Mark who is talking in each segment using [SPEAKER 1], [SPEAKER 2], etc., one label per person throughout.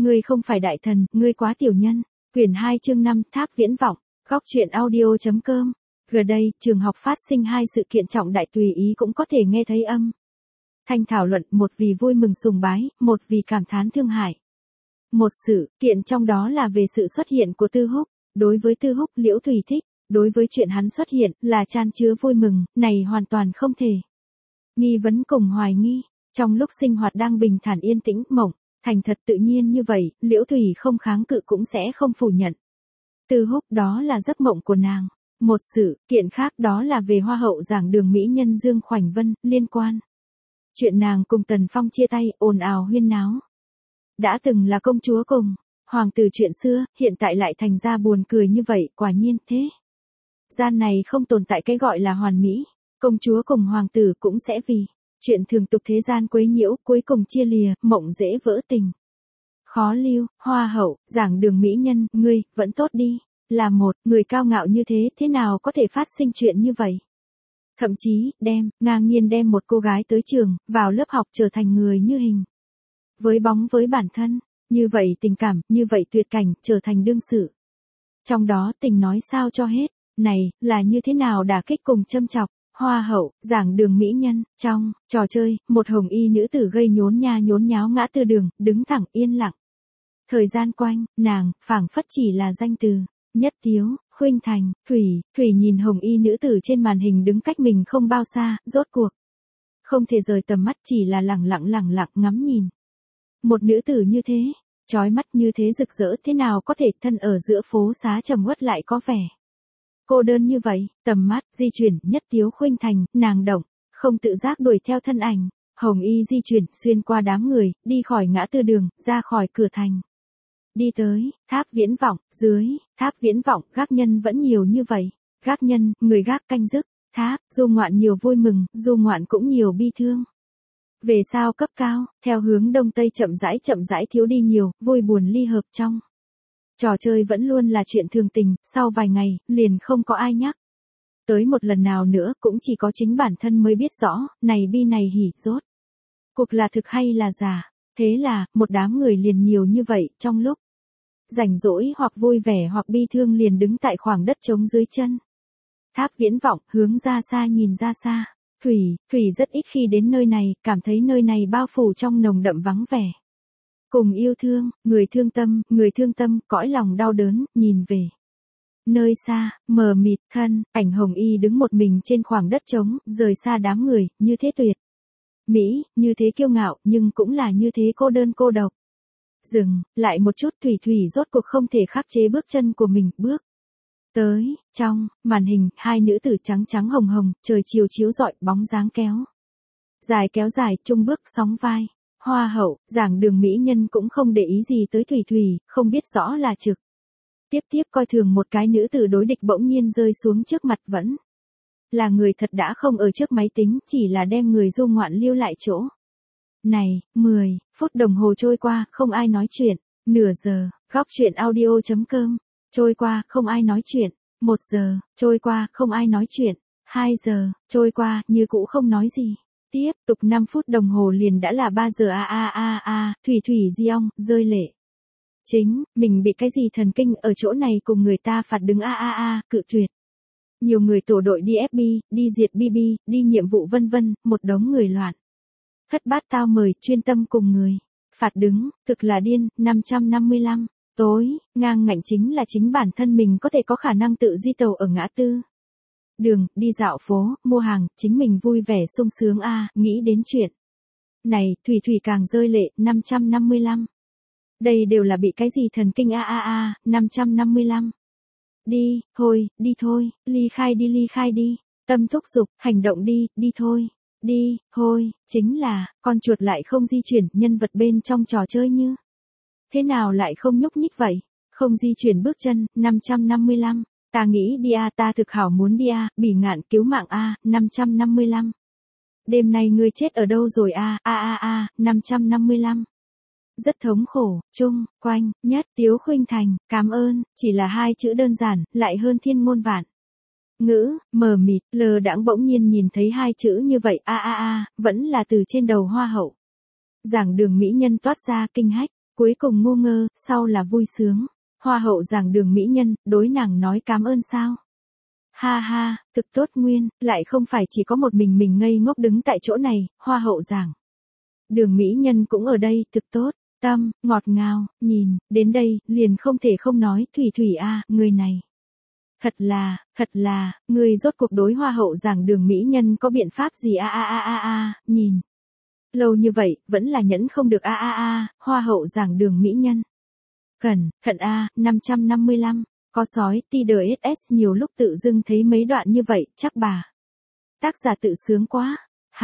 [SPEAKER 1] Ngươi không phải đại thần, ngươi quá tiểu nhân. Quyển 2 chương 5 Tháp viễn vọng, góc truyện audio.com. Gần đây, trường học phát sinh 2 sự kiện trọng đại tùy ý cũng có thể nghe thấy âm thanh thảo luận, một vì vui mừng sùng bái, một vì cảm thán thương hại. Một sự kiện trong đó là về sự xuất hiện của Tư Húc. Đối với Tư Húc, Liễu Thùy thích, đối với chuyện hắn xuất hiện là chan chứa vui mừng, này hoàn toàn không thể nghi vấn cùng hoài nghi. Trong lúc sinh hoạt đang bình thản yên tĩnh, mộng, thành thật tự nhiên như vậy, Liễu Thùy không kháng cự cũng sẽ không phủ nhận. Tư Húc đó là giấc mộng của nàng. Một sự kiện khác đó là về Hoa hậu giảng đường mỹ nhân Dương Khoảnh Vân, liên quan chuyện nàng cùng Tần Phong chia tay, ồn ào huyên náo. Đã từng là công chúa cùng hoàng tử chuyện xưa, hiện tại lại thành ra buồn cười như vậy, quả nhiên thế gian này không tồn tại cái gọi là hoàn mỹ. Công chúa cùng hoàng tử cũng sẽ vì chuyện thường tục thế gian quấy nhiễu, cuối cùng chia lìa, mộng dễ vỡ tình khó lưu. Hoa hậu giảng đường mỹ nhân, ngươi vẫn tốt đi, là một người cao ngạo như thế, thế nào có thể phát sinh chuyện như vậy? Thậm chí ngang nhiên đem một cô gái tới trường, vào lớp học trở thành người như hình với bóng với bản thân, như vậy tình cảm, như vậy tuyệt cảnh, trở thành đương sự. Trong đó tình nói sao cho hết, này là như thế nào đả kích cùng châm chọc. Hoa hậu giảng đường mỹ nhân, trong trò chơi, một hồng y nữ tử gây nhốn nháo ngã tư đường, đứng thẳng yên lặng. Thời gian quanh, nàng phảng phất chỉ là danh từ. Nhất Tiếu, Khuynh Thành, Thủy nhìn hồng y nữ tử trên màn hình đứng cách mình không bao xa, rốt cuộc không thể rời tầm mắt, chỉ là lẳng lặng ngắm nhìn. Một nữ tử như thế, chói mắt như thế, rực rỡ thế nào có thể thân ở giữa phố xá trầm uất lại có vẻ cô đơn như vậy. Tầm mắt di chuyển, Nhất Tiếu Khuynh Thành, nàng động, không tự giác đuổi theo thân ảnh hồng y di chuyển xuyên qua đám người, đi khỏi ngã tư đường, ra khỏi cửa thành. Đi tới Tháp Viễn Vọng. Dưới Tháp Viễn Vọng, gác nhân vẫn nhiều như vậy. Gác nhân, người gác canh gác tháp, du ngoạn nhiều vui mừng, du ngoạn cũng nhiều bi thương. Về sao cấp cao, theo hướng đông tây chậm rãi thiếu đi nhiều, vui buồn ly hợp. Trong trò chơi vẫn luôn là chuyện thường tình, sau vài ngày, liền không có ai nhắc tới một lần nào nữa, cũng chỉ có chính bản thân mới biết rõ, này bi này hỉ, rốt cuộc là thực hay là giả. Thế là, một đám người liền nhiều như vậy, trong lúc rảnh rỗi hoặc vui vẻ hoặc bi thương liền đứng tại khoảng đất trống dưới chân Tháp Viễn Vọng, hướng ra xa nhìn ra xa. Thủy rất ít khi đến nơi này, cảm thấy nơi này bao phủ trong nồng đậm vắng vẻ cùng yêu thương, người thương tâm, cõi lòng đau đớn, nhìn về nơi xa, mờ mịt, ảnh hồng y đứng một mình trên khoảng đất trống, rời xa đám người, như thế tuyệt mỹ, như thế kiêu ngạo, nhưng cũng là như thế cô đơn cô độc. Dừng lại một chút, Thủy rốt cuộc không thể khắc chế bước chân của mình, bước tới. Trong màn hình, 2 nữ tử trắng hồng, trời chiều chiếu rọi, bóng dáng kéo dài, chung bước sóng vai. Hoa hậu giảng đường mỹ nhân cũng không để ý gì tới Thủy, không biết rõ là trực tiếp coi thường một cái nữ tử đối địch, bỗng nhiên rơi xuống trước mặt, vẫn là người thật đã không ở trước máy tính, chỉ là đem người du ngoạn lưu lại chỗ này. 10 phút đồng hồ trôi qua, không ai nói chuyện. Nửa giờ, góc truyện audio.com trôi qua, không ai nói chuyện. 1 giờ trôi qua, không ai nói chuyện. 2 giờ trôi qua, như cũ không nói gì. Tiếp tục 5 phút đồng hồ liền đã là 3 giờ. Thủy Diong rơi lệ. Chính mình bị cái gì thần kinh ở chỗ này cùng người ta phạt đứng cự tuyệt. Nhiều người tổ đội đi FB, đi diệt BB, đi nhiệm vụ vân vân, một đống người loạn hất bát tao mời, chuyên tâm cùng người phạt đứng, thực là điên. 555 tối, ngang ngạnh chính là chính bản thân mình có thể có khả năng tự di tàu ở ngã tư đường, đi dạo phố, mua hàng, chính mình vui vẻ sung sướng. Nghĩ đến chuyện này, Thủy càng rơi lệ. 555 đây đều là bị cái gì thần kinh 555 đi thôi, ly khai đi, tâm thúc giục, hành động đi thôi, chính là, con chuột lại không di chuyển, nhân vật bên trong trò chơi như thế nào lại không nhúc nhích vậy, không di chuyển bước chân. 555 ta nghĩ đi ta thực hảo muốn đi Bỉ Ngạn cứu mạng 555 đêm nay ngươi chết ở đâu rồi 555 rất thống khổ. Chung quanh, Nhất Tiếu Khuynh Thành, cảm ơn, chỉ là 2 chữ đơn giản, lại hơn thiên ngôn vạn ngữ. Mờ mịt, lờ đãng, bỗng nhiên nhìn thấy 2 chữ như vậy vẫn là từ trên đầu Hoa hậu giảng đường mỹ nhân toát ra kinh hách Cuối cùng ngu ngơ, sau là vui sướng. Hoa hậu giảng đường mỹ nhân, đối nàng nói cảm ơn sao? Ha ha, thực tốt nguyên, lại không phải chỉ có một mình ngây ngốc đứng tại chỗ này, hoa hậu giảng. Đường mỹ nhân cũng ở đây, thực tốt, tâm, ngọt ngào, nhìn, đến đây, liền không thể không nói, Thủy Thủy a, người này. Thật là, người rốt cuộc đối hoa hậu giảng đường mỹ nhân có biện pháp gì nhìn. Lâu như vậy, vẫn là nhẫn không được hoa hậu giảng đường mỹ nhân. Cẩn thận 555, có sói, TDSS nhiều lúc tự dưng thấy mấy đoạn như vậy, chắc bà. Tác giả tự sướng quá,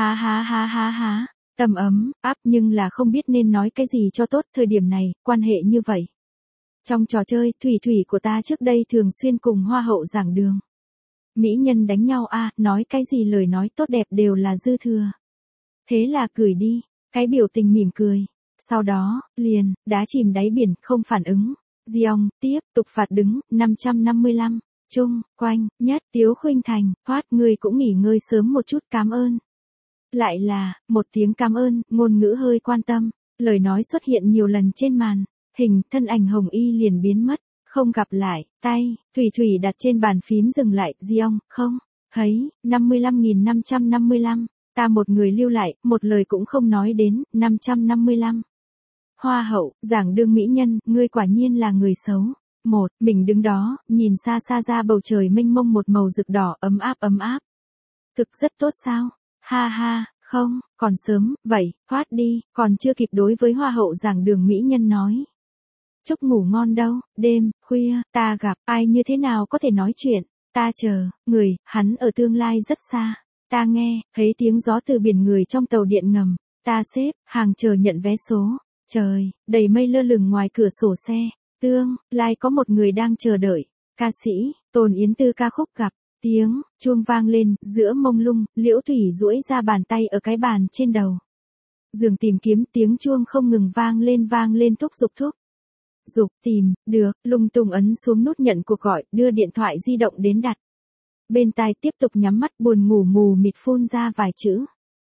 [SPEAKER 1] há, tâm ấm, áp nhưng là không biết nên nói cái gì cho tốt thời điểm này, quan hệ như vậy. Trong trò chơi, Thủy Thủy của ta trước đây thường xuyên cùng hoa hậu giảng đường. Mỹ nhân đánh nhau nói cái gì lời nói tốt đẹp đều là dư thừa. Thế là cười đi, cái biểu tình mỉm cười. Sau đó, liền, đá chìm đáy biển, không phản ứng. Giong, tiếp, tục phạt đứng, 555. Trung, quanh, nhất, Tiếu Khuynh Thành, Thoát, ngươi cũng nghỉ ngơi sớm một chút, cảm ơn. Lại là, một tiếng cảm ơn, ngôn ngữ hơi quan tâm. Lời nói xuất hiện nhiều lần trên màn. Hình, thân ảnh hồng y liền biến mất. Không gặp lại, tay, Thủy Thủy đặt trên bàn phím dừng lại, Giong, không, thấy, 55.555. Ta một người lưu lại, một lời cũng không nói đến, 555. Hoa hậu, giảng đương mỹ nhân, ngươi quả nhiên là người xấu. Mình đứng đó, nhìn xa xa ra bầu trời mênh mông một màu rực đỏ ấm áp. Thực rất tốt sao? Ha, không, còn sớm, vậy, thoát đi, còn chưa kịp đối với hoa hậu giảng đường mỹ nhân nói. Chúc ngủ ngon đâu, đêm, khuya, ta gặp, ai như thế nào có thể nói chuyện, ta chờ, người, hắn ở tương lai rất xa. Ta nghe, thấy tiếng gió từ biển người trong tàu điện ngầm, ta xếp, hàng chờ nhận vé số. Trời, đầy mây lơ lửng ngoài cửa sổ xe, tương lai có một người đang chờ đợi. Ca sĩ, Tôn Yến Tư ca khúc gặp, tiếng, chuông vang lên, giữa mông lung, Liễu Thủy duỗi ra bàn tay ở cái bàn trên đầu. Giường tìm kiếm tiếng chuông không ngừng vang lên thúc giục. Dục, tìm, được, lung tung ấn xuống nút nhận cuộc gọi, đưa điện thoại di động đến đặt. Bên tai tiếp tục nhắm mắt buồn ngủ mù mịt phun ra vài chữ.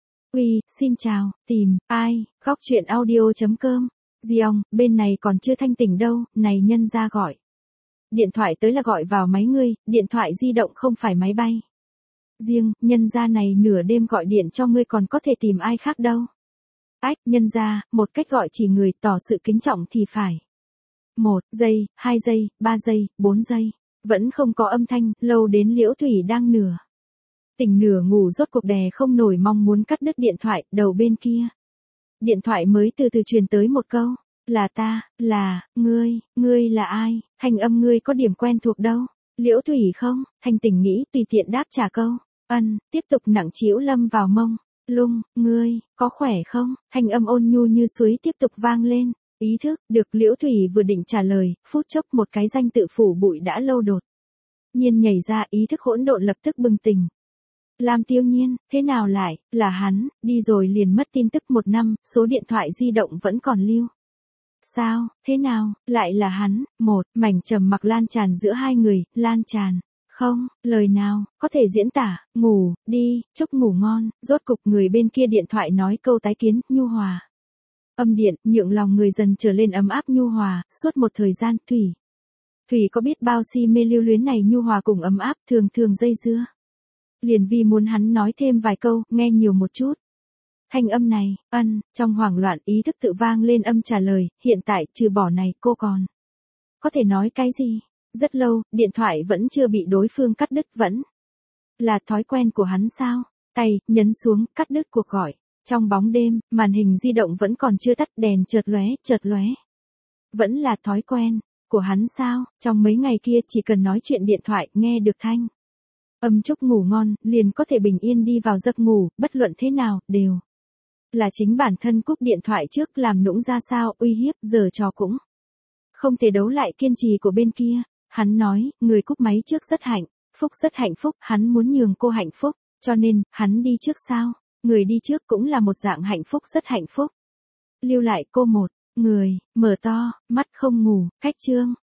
[SPEAKER 1] Uy, xin chào, tìm, ai, góc chuyện audio.com. Giong, bên này còn chưa thanh tỉnh đâu, này nhân ra gọi. Điện thoại tới là gọi vào máy ngươi, điện thoại di động không phải máy bay. Riêng, nhân ra này nửa đêm gọi điện cho ngươi còn có thể tìm ai khác đâu. Ách, nhân ra, một cách gọi chỉ người tỏ sự kính trọng thì phải. 1 giây, 2 giây, 3 giây, 4 giây. Vẫn không có âm thanh, lâu đến Liễu Thủy đang nửa tỉnh nửa ngủ rốt cuộc đè không nổi mong muốn cắt đứt điện thoại, đầu bên kia. Điện thoại mới từ từ truyền tới một câu, là ta, là, ngươi là ai, thanh âm ngươi có điểm quen thuộc đâu. Liễu Thủy không, thanh tỉnh nghĩ tùy tiện đáp trả câu, tiếp tục nặng trĩu lâm vào mông, lung, ngươi, có khỏe không, thanh âm ôn nhu như suối tiếp tục vang lên. Ý thức, được Liễu Thủy vừa định trả lời, phút chốc một cái danh tự phủ bụi đã lâu đột nhiên nhảy ra, ý thức hỗn độn lập tức bừng tỉnh. Lam Tiêu Nhiên, thế nào lại, là hắn, đi rồi liền mất tin tức 1 năm, số điện thoại di động vẫn còn lưu. Sao, thế nào, lại là hắn, mảnh trầm mặc lan tràn giữa hai người, lan tràn. Không, lời nào, có thể diễn tả, ngủ, đi, chúc ngủ ngon, rốt cục người bên kia điện thoại nói câu tái kiến, nhu hòa. Âm điện, nhượng lòng người dần trở lên ấm áp nhu hòa, suốt một thời gian, Thủy có biết bao si mê lưu luyến này nhu hòa cùng ấm áp, thường dây dưa. Liền vì muốn hắn nói thêm vài câu, nghe nhiều một chút. Thanh âm này, trong hoảng loạn ý thức tự vang lên âm trả lời, hiện tại, trừ bỏ này, cô còn có thể nói cái gì? Rất lâu, điện thoại vẫn chưa bị đối phương cắt đứt, vẫn là thói quen của hắn sao? Tay, nhấn xuống, cắt đứt cuộc gọi. Trong bóng đêm, màn hình di động vẫn còn chưa tắt, đèn chợt lóe. Vẫn là thói quen của hắn sao? Trong mấy ngày kia chỉ cần nói chuyện điện thoại, nghe được thanh âm chúc ngủ ngon, liền có thể bình yên đi vào giấc ngủ, bất luận thế nào, đều là chính bản thân cúp điện thoại trước làm nũng ra sao, uy hiếp, giờ trò cũng không thể đấu lại kiên trì của bên kia. Hắn nói, người cúp máy trước rất hạnh phúc, hắn muốn nhường cô hạnh phúc, cho nên, hắn đi trước sao? Người đi trước cũng là một dạng hạnh phúc, rất hạnh phúc. Lưu lại cô một người, mở to, mắt không ngủ, cách chương.